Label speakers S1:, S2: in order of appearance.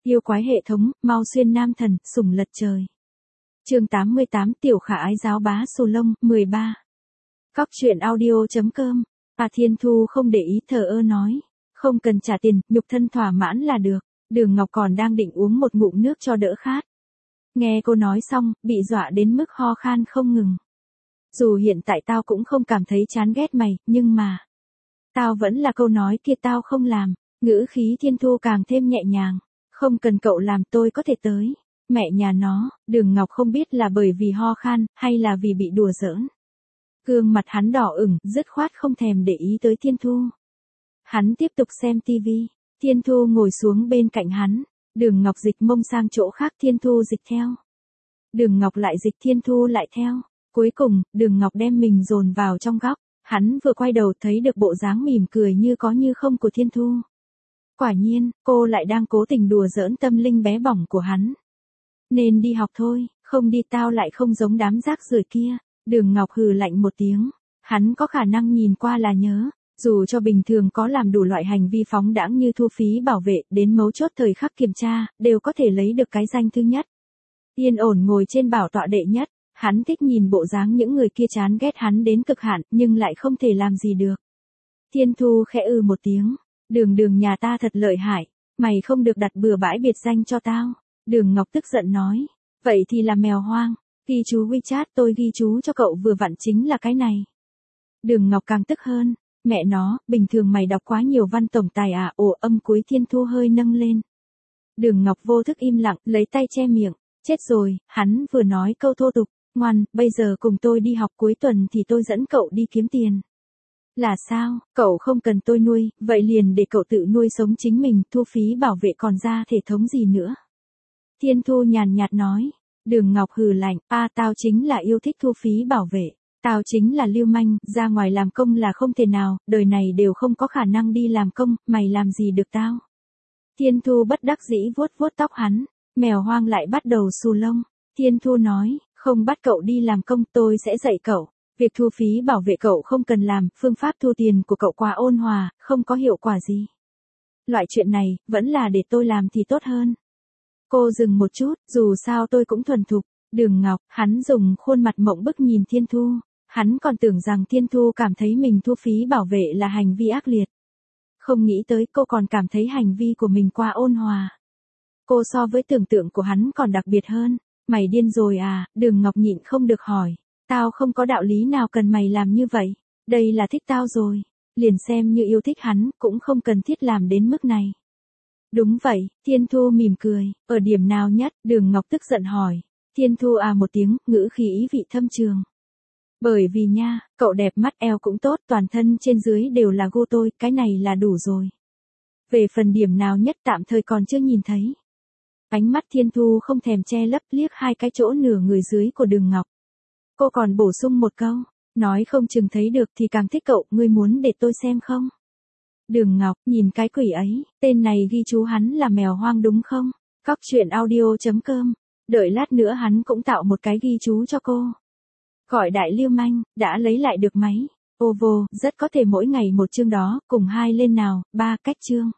S1: Yêu quái hệ thống, mau xuyên nam thần, sủng lật trời. Chương 88 Tiểu Khả Ái giáo bá Sù Lông, 13. Cóc truyện audio.com. Thiên Thu không để ý, thờ ơ nói. Không cần trả tiền, nhục thân thỏa mãn là được. Đường Ngọc còn đang định uống một ngụm nước cho đỡ khát. Nghe cô nói xong, bị dọa đến mức ho khan không ngừng. Dù hiện tại tao cũng không cảm thấy chán ghét mày, nhưng mà... Tao vẫn là câu nói kia, tao không làm. Ngữ khí Thiên Thu càng thêm nhẹ nhàng. Không cần cậu làm, tôi có thể tới. Mẹ nhà nó, Đường Ngọc không biết là bởi vì ho khan, hay là vì bị đùa giỡn. Gương mặt hắn đỏ ửng, dứt khoát không thèm để ý tới Thiên Thu. Hắn tiếp tục xem tivi. Thiên Thu ngồi xuống bên cạnh hắn. Đường Ngọc dịch mông sang chỗ khác, Thiên Thu dịch theo. Đường Ngọc lại dịch, Thiên Thu lại theo. Cuối cùng, Đường Ngọc đem mình dồn vào trong góc. Hắn vừa quay đầu thấy được bộ dáng mỉm cười như có như không của Thiên Thu. Quả nhiên, cô lại đang cố tình đùa giỡn tâm linh bé bỏng của hắn. Nên đi học thôi, không đi tao lại không giống đám rác rưởi kia. Đường Ngọc hừ lạnh một tiếng. Hắn có khả năng nhìn qua là nhớ. Dù cho bình thường có làm đủ loại hành vi phóng đãng như thu phí bảo vệ, đến mấu chốt thời khắc kiểm tra, đều có thể lấy được cái danh thứ nhất. Yên ổn ngồi trên bảo tọa đệ nhất. Hắn thích nhìn bộ dáng những người kia chán ghét hắn đến cực hạn, nhưng lại không thể làm gì được. Thiên Thu khẽ một tiếng. Đường nhà ta thật lợi hại, mày không được đặt bừa bãi biệt danh cho tao. Đường Ngọc tức giận nói, vậy thì là mèo hoang, ghi chú WeChat tôi ghi chú cho cậu vừa vặn chính là cái này. Đường Ngọc càng tức hơn, mẹ nó, bình thường mày đọc quá nhiều văn tổng tài à, âm cuối Thiên Thu hơi nâng lên. Đường Ngọc vô thức im lặng, lấy tay che miệng, chết rồi, hắn vừa nói câu thô tục, ngoan, bây giờ cùng tôi đi học cuối tuần thì tôi dẫn cậu đi kiếm tiền. Là sao, cậu không cần tôi nuôi, vậy liền để cậu tự nuôi sống chính mình, thu phí bảo vệ còn ra thể thống gì nữa. Thiên Thu nhàn nhạt nói. Đường Ngọc hừ lạnh, tao chính là yêu thích thu phí bảo vệ. Tao chính là lưu manh, ra ngoài làm công là không thể nào, đời này đều không có khả năng đi làm công, mày làm gì được tao. Thiên Thu bất đắc dĩ vuốt vuốt tóc hắn, mèo hoang lại bắt đầu xù lông. Thiên Thu nói, không bắt cậu đi làm công, tôi sẽ dạy cậu. Việc thu phí bảo vệ cậu không cần làm, phương pháp thu tiền của cậu quá ôn hòa, không có hiệu quả gì. Loại chuyện này, vẫn là để tôi làm thì tốt hơn. Cô dừng một chút, dù sao tôi cũng thuần thục. Đường Ngọc, hắn dùng khuôn mặt mộng bức nhìn Thiên Thu. Hắn còn tưởng rằng Thiên Thu cảm thấy mình thu phí bảo vệ là hành vi ác liệt. Không nghĩ tới cô còn cảm thấy hành vi của mình quá ôn hòa. Cô so với tưởng tượng của hắn còn đặc biệt hơn. Mày điên rồi à, Đường Ngọc nhịn không được hỏi. Tao không có đạo lý nào cần mày làm như vậy. Đây là thích tao rồi. Liền xem như yêu thích hắn, cũng không cần thiết làm đến mức này. Đúng vậy, Thiên Thu mỉm cười. Ở điểm nào nhất, Đường Ngọc tức giận hỏi. Thiên Thu một tiếng, ngữ khí ý vị thâm trường. Bởi vì nha, cậu đẹp, mắt eo cũng tốt, toàn thân trên dưới đều là gu tôi, cái này là đủ rồi. Về phần điểm nào nhất tạm thời còn chưa nhìn thấy. Ánh mắt Thiên Thu không thèm che lấp, liếc hai cái chỗ nửa người dưới của Đường Ngọc. Cô còn bổ sung một câu, nói không chừng thấy được thì càng thích cậu, ngươi muốn để tôi xem không? Đường Ngọc, nhìn cái quỷ ấy, tên này ghi chú hắn là mèo hoang đúng không? Cóc truyện audio.com, đợi lát nữa hắn cũng tạo một cái ghi chú cho cô. Gọi đại lưu manh, đã lấy lại được máy. Ô vô, rất có thể mỗi ngày một chương đó, cùng 2 lên nào, 3 cách chương.